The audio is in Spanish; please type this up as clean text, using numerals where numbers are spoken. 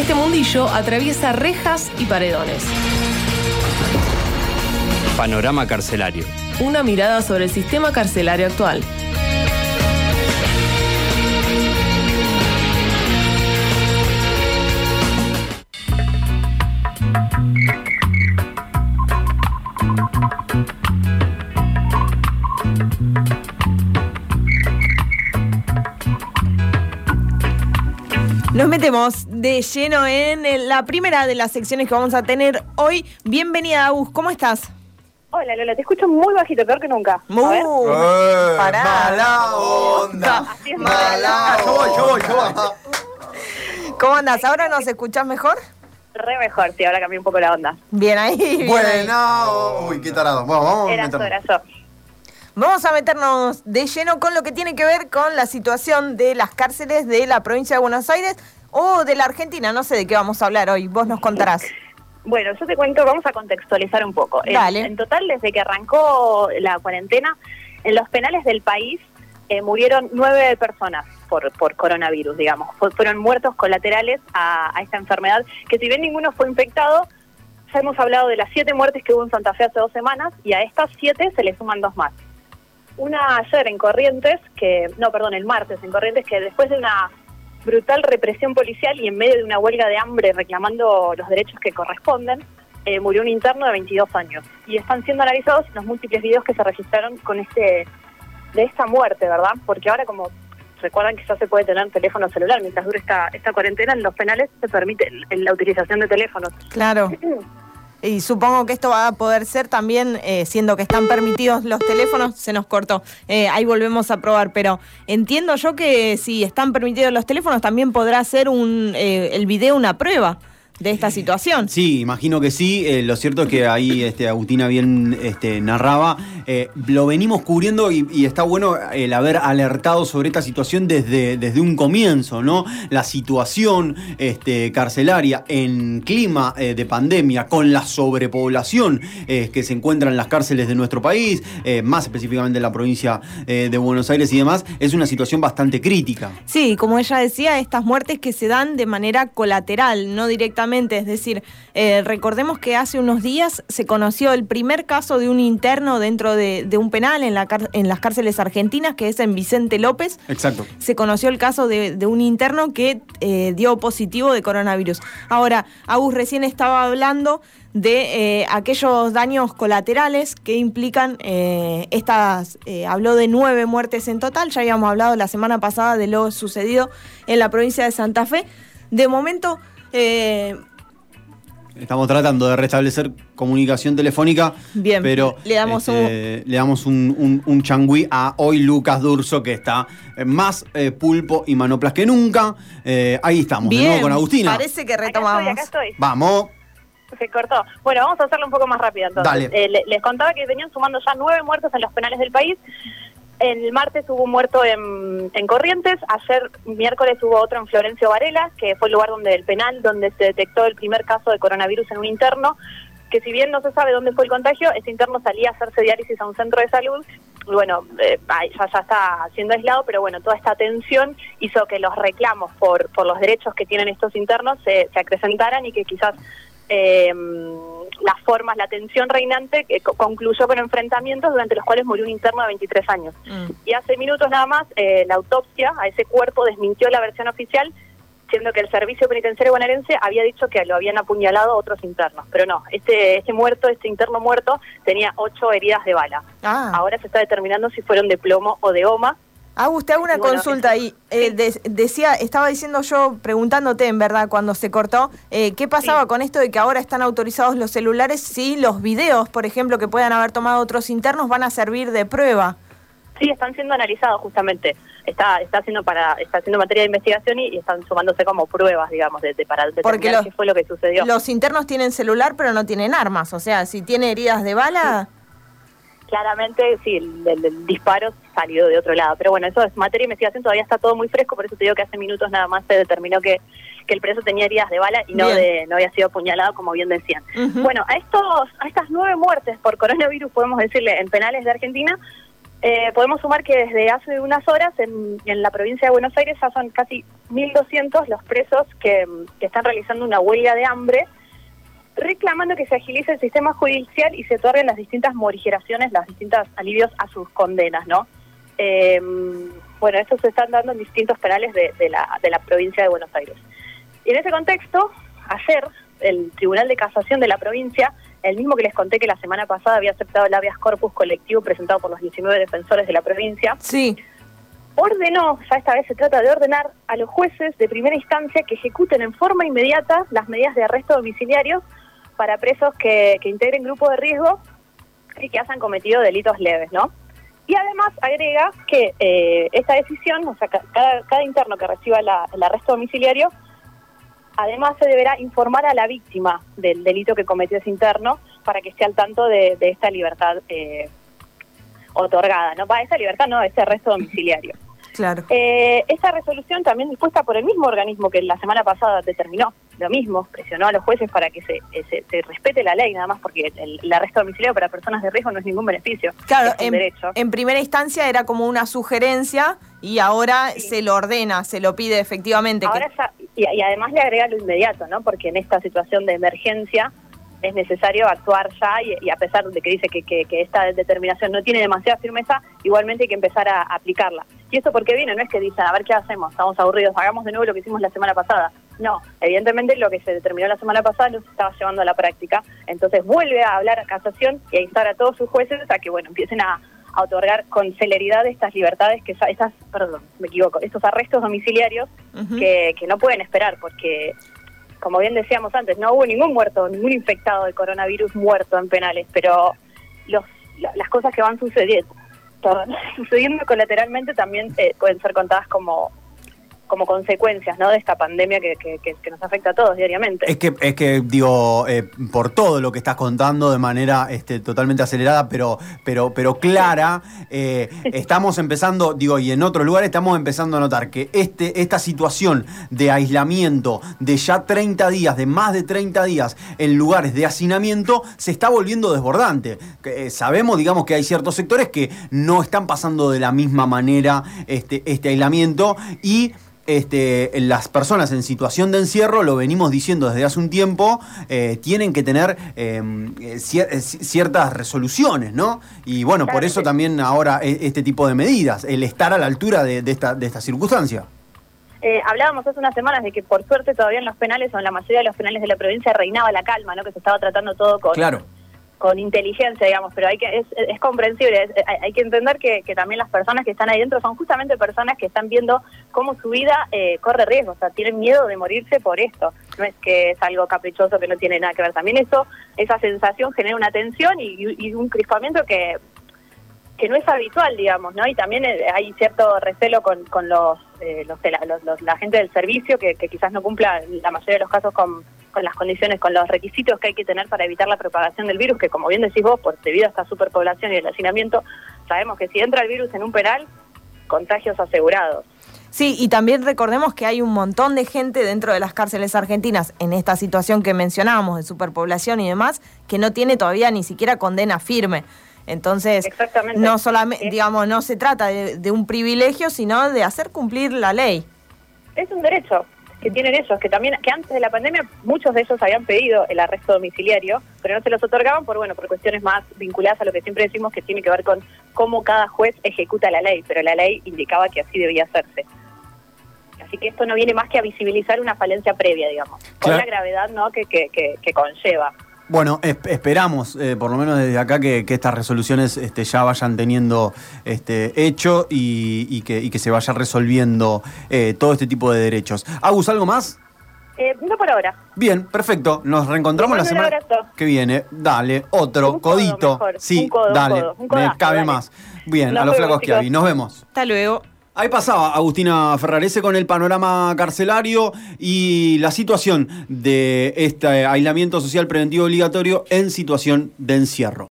Este mundillo atraviesa rejas y paredones. Panorama carcelario. Una mirada sobre el sistema carcelario actual. Nos metemos de lleno en la primera de las secciones que vamos a tener hoy. Bienvenida, Agus, ¿cómo estás? Hola, Lola, te escucho muy bajito, peor que nunca. Pará. Mala onda. Así es, Mala Yo voy. ¿Cómo andas? ¿Ahora nos escuchás mejor? Re mejor, sí, ahora cambié un poco la onda. Bien ahí. bien ahí. Buena. Uy, qué tarado. Vamos a Era meternos. yo. Vamos a meternos de lleno con lo que tiene que ver con la situación de las cárceles de la provincia de Buenos Aires o de la Argentina. No sé de qué vamos a hablar hoy, vos nos contarás. Bueno, yo te cuento, vamos a contextualizar un poco. Dale. En total, desde que arrancó la cuarentena, en los penales del país murieron 9 personas por coronavirus, digamos. Fueron muertos colaterales a esta enfermedad, que si bien ninguno fue infectado, ya hemos hablado de las 7 muertes que hubo en Santa Fe hace 2 semanas, y a estas 7 se le suman 2 más. Una ayer en Corrientes, el martes en Corrientes, que después de una brutal represión policial y en medio de una huelga de hambre reclamando los derechos que corresponden, murió un interno de 22 años. Y están siendo analizados los múltiples videos que se registraron de esta muerte, ¿verdad? Porque ahora, como recuerdan que ya se puede tener teléfono celular, mientras dure esta cuarentena, en los penales se permite la utilización de teléfonos. Claro. Y supongo que esto va a poder ser también, siendo que están permitidos los teléfonos, se nos cortó. Ahí volvemos a probar, pero entiendo yo que si están permitidos los teléfonos también podrá ser el video una prueba de esta situación. Sí, imagino que sí. Lo cierto es que ahí Agustina bien narraba. Lo venimos cubriendo y está bueno el haber alertado sobre esta situación desde un comienzo, ¿no? La situación carcelaria en clima de pandemia, con la sobrepoblación que se encuentra en las cárceles de nuestro país, más específicamente en la provincia de Buenos Aires y demás, es una situación bastante crítica. Sí, como ella decía, estas muertes que se dan de manera colateral, no directamente. Es decir, recordemos que hace unos días se conoció el primer caso de un interno dentro de un penal en las cárceles argentinas, que es en Vicente López. Exacto. Se conoció el caso de un interno que dio positivo de coronavirus. Ahora, Agus recién estaba hablando de aquellos daños colaterales que implican habló de 9 muertes en total. Ya habíamos hablado la semana pasada de lo sucedido en la provincia de Santa Fe. De momento, estamos tratando de restablecer comunicación telefónica. Bien, pero le damos un changüí a hoy Lucas Durso, que está más pulpo y manoplas que nunca. Ahí estamos, bien, de nuevo con Agustina. Parece que retomamos. Acá estoy. Vamos. Se cortó. Bueno, vamos a hacerlo un poco más rápido entonces. Dale. Les contaba que venían sumando ya 9 muertos en los penales del país. El martes hubo un muerto en Corrientes. Ayer, miércoles, hubo otro en Florencio Varela, que fue el lugar donde se detectó el primer caso de coronavirus en un interno, que si bien no se sabe dónde fue el contagio, ese interno salía a hacerse diálisis a un centro de salud. Bueno, ya está siendo aislado, pero bueno, toda esta tensión hizo que los reclamos por los derechos que tienen estos internos se acrecentaran, y que quizás la tensión reinante que concluyó con enfrentamientos durante los cuales murió un interno de 23 años. Y hace minutos nada más, la autopsia a ese cuerpo desmintió la versión oficial, siendo que el Servicio Penitenciario Bonaerense había dicho que lo habían apuñalado otros internos. Pero no, este interno muerto tenía 8 heridas de bala. Ahora se está determinando si fueron de plomo o de goma. Agus, te hago una consulta ahí. Estaba diciendo yo, preguntándote en verdad cuando se cortó, ¿qué pasaba con esto de que ahora están autorizados los celulares si los videos, por ejemplo, que puedan haber tomado otros internos van a servir de prueba? Sí, están siendo analizados justamente. Está haciendo materia de investigación y están sumándose como pruebas, digamos, para determinar qué fue lo que sucedió. Los internos tienen celular, pero no tienen armas. O sea, si tiene heridas de bala... Sí. Claramente, sí, el disparo salió de otro lado. Pero bueno, eso es materia de investigación, todavía está todo muy fresco, por eso te digo que hace minutos nada más se determinó que el preso tenía heridas de bala y no había sido apuñalado, como bien decían. Bueno, a estas 9 muertes por coronavirus, podemos decirle, en penales de Argentina, Podemos sumar que desde hace unas horas en la provincia de Buenos Aires ya son casi 1.200 los presos que están realizando una huelga de hambre, reclamando que se agilice el sistema judicial y se otorguen las distintas morigeraciones, los distintos alivios a sus condenas, ¿no? Bueno, estos se están dando en distintos penales de la provincia de Buenos Aires. Y en ese contexto, ayer, el Tribunal de Casación de la provincia, el mismo que les conté que la semana pasada había aceptado el habeas corpus colectivo presentado por los 19 defensores de la provincia, Sí. ordenó, ya esta vez se trata de ordenar a los jueces de primera instancia que ejecuten en forma inmediata las medidas de arresto domiciliario para presos que integren grupos de riesgo y que hayan cometido delitos leves, ¿no? Y además agrega que esta decisión, o sea, cada interno que reciba el arresto domiciliario, además se deberá informar a la víctima del delito que cometió ese interno para que esté al tanto de esta libertad otorgada, ¿no? Para esta libertad, no, este arresto domiciliario. Claro. Esta resolución también dispuesta por el mismo organismo que la semana pasada determinó lo mismo, presionó a los jueces para que se respete la ley, nada más porque el arresto domiciliario para personas de riesgo no es ningún beneficio, Claro, es un derecho. en primera instancia era como una sugerencia y ahora se lo ordena, se lo pide efectivamente. Ahora ya, y además le agrega lo inmediato, ¿no? Porque en esta situación de emergencia es necesario actuar ya y a pesar de que dice que esta determinación no tiene demasiada firmeza, igualmente hay que empezar a aplicarla. ¿Y eso por qué viene? No es que dicen, a ver qué hacemos, estamos aburridos, hagamos de nuevo lo que hicimos la semana pasada. No, evidentemente lo que se determinó la semana pasada no se estaba llevando a la práctica, entonces vuelve a hablar a casación y a instar a todos sus jueces a que, bueno, empiecen a otorgar con celeridad estas libertades, estos arrestos domiciliarios que no pueden esperar, porque, como bien decíamos antes, no hubo ningún muerto, ningún infectado de coronavirus muerto en penales, pero las cosas que van sucediendo colateralmente también pueden ser contadas como consecuencias, ¿no? De esta pandemia que nos afecta a todos diariamente. Es que digo, por todo lo que estás contando de manera totalmente acelerada, pero clara, estamos empezando, digo, y en otros lugares estamos empezando a notar que esta situación de aislamiento de ya 30 días, de más de 30 días en lugares de hacinamiento, se está volviendo desbordante. Sabemos, digamos, que hay ciertos sectores que no están pasando de la misma manera este aislamiento y las personas en situación de encierro, lo venimos diciendo desde hace un tiempo, tienen que tener ciertas resoluciones, ¿no? Y bueno, claro, por eso también ahora este tipo de medidas, el estar a la altura de esta circunstancia. Hablábamos hace unas semanas de que por suerte todavía en los penales o en la mayoría de los penales de la provincia reinaba la calma, ¿no? Que se estaba tratando todo con inteligencia, digamos, pero es comprensible, hay que entender que también las personas que están ahí dentro son justamente personas que están viendo cómo su vida corre riesgo, o sea, tienen miedo de morirse por esto, no es que es algo caprichoso que no tiene nada que ver, también esa sensación genera una tensión y un crispamiento que no es habitual, digamos, ¿no? Y también hay cierto recelo con la gente del servicio que quizás no cumpla en la mayoría de los casos con las condiciones, con los requisitos que hay que tener para evitar la propagación del virus, que como bien decís vos, debido a esta superpoblación y el hacinamiento, sabemos que si entra el virus en un penal, contagios asegurados. Sí, y también recordemos que hay un montón de gente dentro de las cárceles argentinas en esta situación que mencionábamos de superpoblación y demás, que no tiene todavía ni siquiera condena firme. Entonces, no solamente, digamos, no se trata de un privilegio, sino de hacer cumplir la ley. Es un derecho que tienen ellos, que antes de la pandemia muchos de ellos habían pedido el arresto domiciliario, pero no se los otorgaban por cuestiones más vinculadas a lo que siempre decimos que tiene que ver con cómo cada juez ejecuta la ley, pero la ley indicaba que así debía hacerse. Así que esto no viene más que a visibilizar una falencia previa, digamos, con la gravedad, ¿no? que conlleva. Bueno, esperamos, por lo menos desde acá, que estas resoluciones ya vayan teniendo hecho y que se vaya resolviendo todo este tipo de derechos. Agus, ¿algo más? No por ahora. Bien, perfecto. Nos reencontramos la semana que viene. Dale, otro un codito. Mejor. Sí, un codo, dale, un codazo, me cabe dale. más. Bien, a los flacos que hay. Nos vemos. Hasta luego. Ahí pasaba Agustina Ferrarese con el panorama carcelario y la situación de este aislamiento social preventivo obligatorio en situación de encierro.